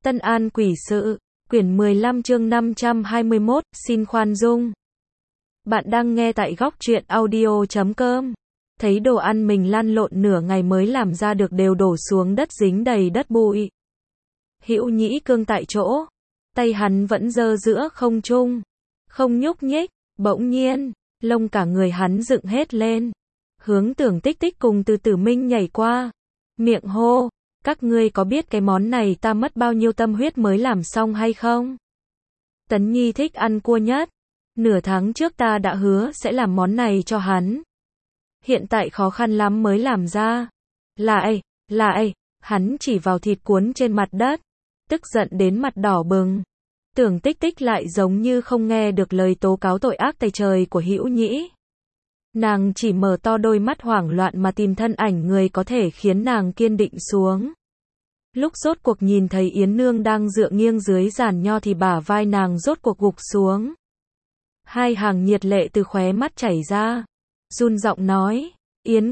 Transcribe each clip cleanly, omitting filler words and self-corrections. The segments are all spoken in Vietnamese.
Tân An quỷ sự, quyển 15 chương 521, xin khoan dung. Bạn đang nghe tại góc truyện audio.com. Thấy đồ ăn mình lăn lộn nửa ngày mới làm ra được đều đổ xuống đất dính đầy đất bụi. Hữu Nhĩ cương tại chỗ, tay hắn vẫn giơ giữa không trung, không nhúc nhích, bỗng nhiên, lông cả người hắn dựng hết lên, hướng Tưởng Tích Tích cùng Từ Tử Minh nhảy qua, miệng hô, các ngươi có biết cái món này ta mất bao nhiêu tâm huyết mới làm xong hay không? Tấn Nhi thích ăn cua nhất, nửa tháng trước ta đã hứa sẽ làm món này cho hắn. Hiện tại khó khăn lắm mới làm ra. Lại, hắn chỉ vào thịt cuốn trên mặt đất, tức giận đến mặt đỏ bừng. Tưởng Tích Tích lại giống như không nghe được lời tố cáo tội ác tày trời của Hữu Nhĩ. Nàng chỉ mở to đôi mắt hoảng loạn mà tìm thân ảnh người có thể khiến nàng kiên định xuống. Lúc rốt cuộc nhìn thấy Yến Nương đang dựa nghiêng dưới giàn nho thì bả vai nàng rốt cuộc gục xuống. Hai hàng nhiệt lệ từ khóe mắt chảy ra. Run giọng nói, Yến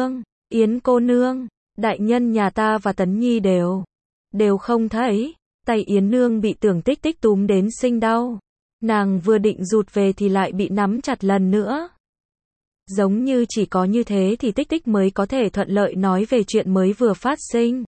cô nương, đại nhân nhà ta và Tấn Nhi đều không thấy. Tay Yến Nương bị Tưởng Tích Tích túm đến sinh đau. Nàng vừa định rụt về thì lại bị nắm chặt lần nữa. Giống như chỉ có như thế thì Tích Tích mới có thể thuận lợi nói về chuyện mới vừa phát sinh.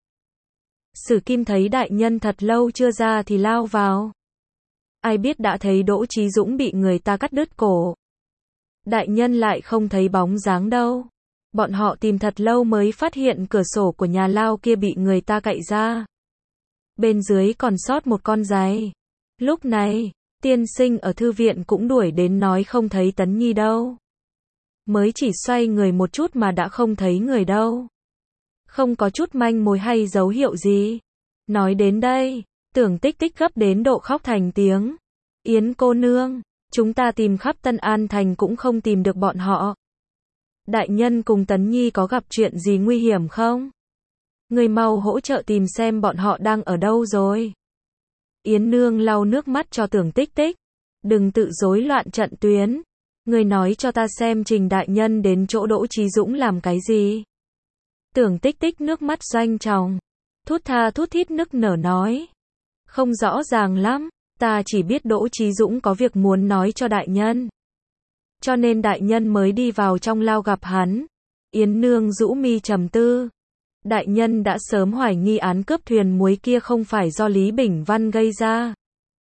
Sử Kim thấy đại nhân thật lâu chưa ra thì lao vào. Ai biết đã thấy Đỗ Chí Dũng bị người ta cắt đứt cổ. Đại nhân lại không thấy bóng dáng đâu. Bọn họ tìm thật lâu mới phát hiện cửa sổ của nhà lao kia bị người ta cậy ra. Bên dưới còn sót một con giày. Lúc này, tiên sinh ở thư viện cũng đuổi đến nói không thấy Tấn Nhi đâu. Mới chỉ xoay người một chút mà đã không thấy người đâu. Không có chút manh mối hay dấu hiệu gì. Nói đến đây, Tưởng Tích Tích gấp đến độ khóc thành tiếng. Yến cô nương, chúng ta tìm khắp Tân An Thành cũng không tìm được bọn họ. Đại nhân cùng Tấn Nhi có gặp chuyện gì nguy hiểm không? Người mau hỗ trợ tìm xem bọn họ đang ở đâu rồi. Yến Nương lau nước mắt cho Tưởng Tích Tích. Đừng tự rối loạn trận tuyến. Người nói cho ta xem Trình đại nhân đến chỗ Đỗ Chí Dũng làm cái gì. Tưởng Tích Tích nước mắt doanh tròng, thút tha thút thít nức nở nói. Không rõ ràng lắm, ta chỉ biết Đỗ Chí Dũng có việc muốn nói cho đại nhân. Cho nên đại nhân mới đi vào trong lao gặp hắn. Yến Nương rũ mi trầm tư. Đại nhân đã sớm hoài nghi án cướp thuyền muối kia không phải do Lý Bỉnh Văn gây ra.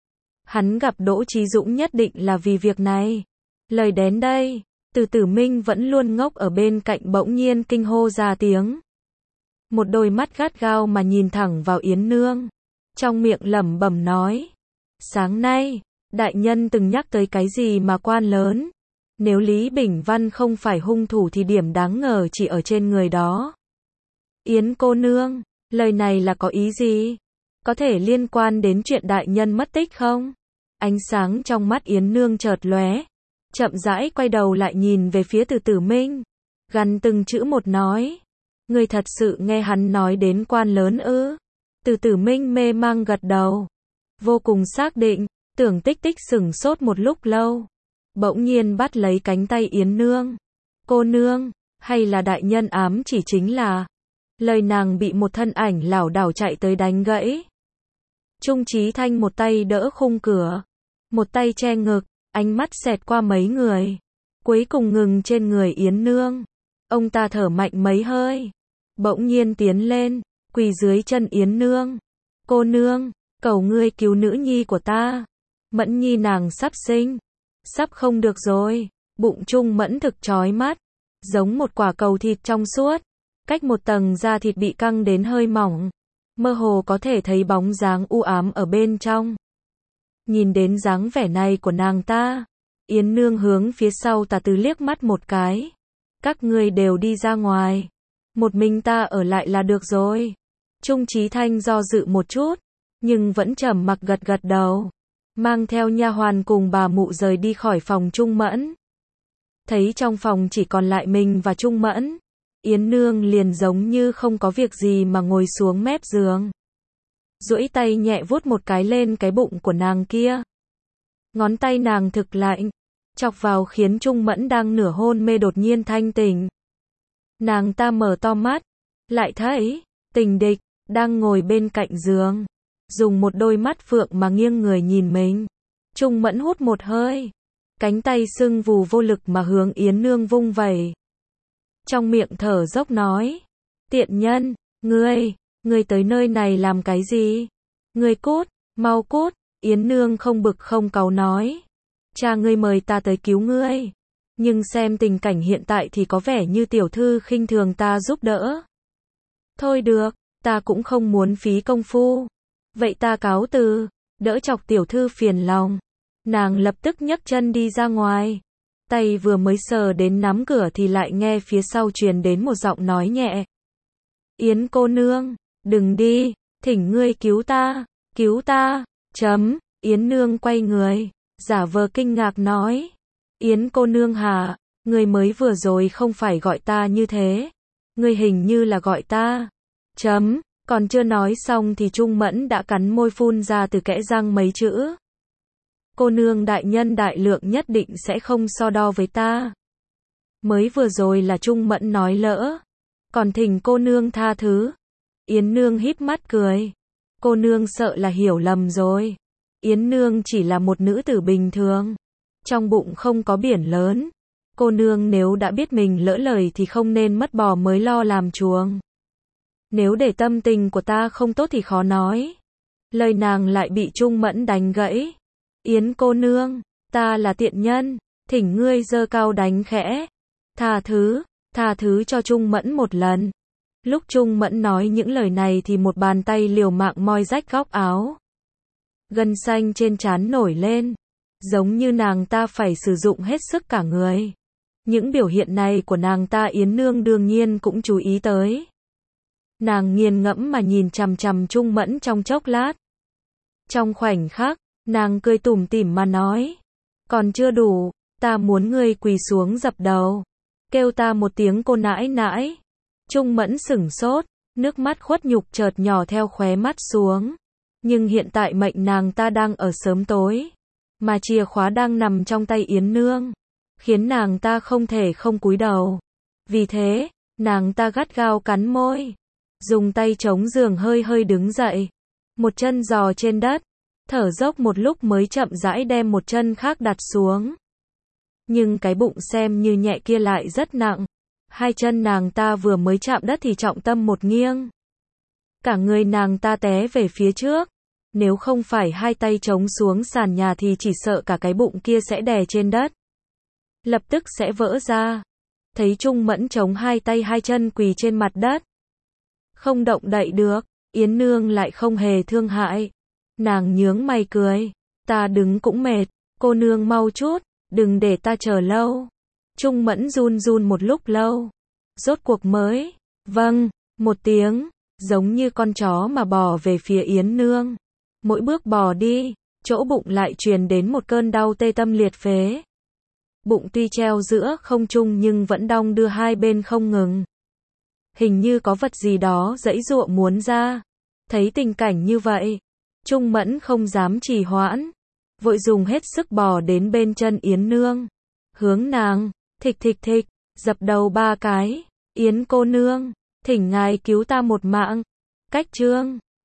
Hắn gặp Đỗ Chí Dũng nhất định là vì việc này. Lời đến đây, Từ Tử Minh vẫn luôn ngốc ở bên cạnh bỗng nhiên kinh hô ra tiếng. Một đôi mắt gắt gao mà nhìn thẳng vào Yến Nương. Trong miệng lẩm bẩm nói. Sáng nay, đại nhân từng nhắc tới cái gì mà quan lớn. Nếu Lý Bỉnh Văn không phải hung thủ thì điểm đáng ngờ chỉ ở trên người đó. Yến cô nương, lời này là có ý gì? Có thể liên quan đến chuyện đại nhân mất tích không? Ánh sáng trong mắt Yến Nương chợt lóe. Chậm rãi quay đầu lại nhìn về phía Từ Tử Minh. Gằn từng chữ một nói. Người thật sự nghe hắn nói đến quan lớn ư? Từ Tử Minh mê mang gật đầu. Vô cùng xác định. Tưởng Tích Tích sửng sốt một lúc lâu. Bỗng nhiên bắt lấy cánh tay Yến Nương. Cô nương, hay là đại nhân ám chỉ chính là. Lời nàng bị một thân ảnh lảo đảo chạy tới đánh gãy. Trung Chí Thanh một tay đỡ khung cửa. Một tay che ngực. Ánh mắt xẹt qua mấy người. Cuối cùng ngừng trên người Yến Nương. Ông ta thở mạnh mấy hơi. Bỗng nhiên tiến lên. Quỳ dưới chân Yến Nương. Cô nương, cầu ngươi cứu nữ nhi của ta. Mẫn nhi nàng sắp sinh. Sắp không được rồi. Bụng Trung Mẫn thực chói mắt. Giống một quả cầu thịt trong suốt. Cách một tầng da thịt bị căng đến hơi mỏng. Mơ hồ có thể thấy bóng dáng u ám ở bên trong. Nhìn đến dáng vẻ này của nàng ta, Yến Nương hướng phía sau Tà Từ liếc mắt một cái. Các ngươi đều đi ra ngoài. Một mình ta ở lại là được rồi. Trung Chí Thanh do dự một chút, nhưng vẫn trầm mặc gật gật đầu. Mang theo nha hoàn cùng bà mụ rời đi khỏi phòng Trung Mẫn. Thấy trong phòng chỉ còn lại mình và Trung Mẫn. Yến Nương liền giống như không có việc gì mà ngồi xuống mép giường. Duỗi tay nhẹ vuốt một cái lên cái bụng của nàng kia. Ngón tay nàng thực lạnh, chọc vào khiến Trung Mẫn đang nửa hôn mê đột nhiên thanh tỉnh. Nàng ta mở to mắt, lại thấy Tình Địch đang ngồi bên cạnh giường. dùng một đôi mắt phượng mà nghiêng người nhìn mình. Trung Mẫn hút một hơi, cánh tay sưng vù vô lực mà hướng Yến Nương vung vẩy. Trong miệng thở dốc nói, tiện nhân, ngươi tới nơi này làm cái gì? Ngươi cút, mau cút. Yến Nương không bực không cáu nói, cha ngươi mời ta tới cứu ngươi, nhưng xem tình cảnh hiện tại thì có vẻ như tiểu thư khinh thường ta giúp đỡ. Thôi được, ta cũng không muốn phí công phu. Vậy ta cáo từ, đỡ chọc tiểu thư phiền lòng. Nàng lập tức nhấc chân đi ra ngoài. Tay vừa mới sờ đến nắm cửa thì lại nghe phía sau truyền đến một giọng nói nhẹ. Yến cô nương, đừng đi, thỉnh ngươi cứu ta, cứu ta. Yến Nương quay người, giả vờ kinh ngạc nói. Yến cô nương hả, ngươi mới vừa rồi không phải gọi ta như thế. Ngươi hình như là gọi ta. Còn chưa nói xong thì Trung Mẫn đã cắn môi phun ra từ kẽ răng mấy chữ. Cô nương đại nhân đại lượng nhất định sẽ không so đo với ta. Mới vừa rồi là Trung Mẫn nói lỡ. Còn thỉnh cô nương tha thứ. Yến Nương híp mắt cười. Cô nương sợ là hiểu lầm rồi. Yến Nương chỉ là một nữ tử bình thường. Trong bụng không có biển lớn. Cô nương nếu đã biết mình lỡ lời thì không nên mất bò mới lo làm chuồng. Nếu để tâm tình của ta không tốt thì khó nói. Lời nàng lại bị Trung Mẫn đánh gãy. Yến cô nương, ta là tiện nhân, thỉnh ngươi giơ cao đánh khẽ. Tha thứ cho Trung Mẫn một lần. Lúc Trung Mẫn nói những lời này thì một bàn tay liều mạng moi rách góc áo. Gân xanh trên trán nổi lên, giống như nàng ta phải sử dụng hết sức cả người. Những biểu hiện này của nàng ta Yến Nương đương nhiên cũng chú ý tới. Nàng nghiền ngẫm mà nhìn chằm chằm Trung Mẫn trong chốc lát. Trong khoảnh khắc, nàng cười tủm tỉm mà nói. Còn chưa đủ, ta muốn ngươi quỳ xuống dập đầu. Kêu ta một tiếng cô nãi nãi. Trung Mẫn sửng sốt, nước mắt khuất nhục chợt nhỏ theo khóe mắt xuống. Nhưng hiện tại mệnh nàng ta đang ở sớm tối. Mà chìa khóa đang nằm trong tay Yến Nương. Khiến nàng ta không thể không cúi đầu. Vì thế, nàng ta gắt gao cắn môi. Dùng tay chống giường hơi hơi đứng dậy. Một chân giò trên đất. Thở dốc một lúc mới chậm rãi đem một chân khác đặt xuống. Nhưng cái bụng xem như nhẹ kia lại rất nặng. Hai chân nàng ta vừa mới chạm đất thì trọng tâm một nghiêng. Cả người nàng ta té về phía trước. Nếu không phải hai tay chống xuống sàn nhà thì chỉ sợ cả cái bụng kia sẽ đè trên đất. Lập tức sẽ vỡ ra. Thấy Trung Mẫn chống hai tay hai chân quỳ trên mặt đất. Không động đậy được. Yến Nương lại không hề thương hại. Nàng nhướng mày cười. Ta đứng cũng mệt. Cô nương mau chút. Đừng để ta chờ lâu. Trung Mẫn run run một lúc lâu. Rốt cuộc mới. Vâng. Một tiếng. Giống như con chó mà bò về phía Yến Nương. Mỗi bước bò đi. Chỗ bụng lại truyền đến một cơn đau tê tâm liệt phế. Bụng tuy treo giữa không trung nhưng vẫn đong đưa hai bên không ngừng. Hình như có vật gì đó giãy giụa muốn ra. Thấy tình cảnh như vậy. Trung Mẫn không dám trì hoãn. Vội dùng hết sức bò đến bên chân Yến Nương. Hướng nàng. Thịch. Dập đầu 3 cái. Yến cô nương. Thỉnh ngài cứu ta một mạng. Cách chương.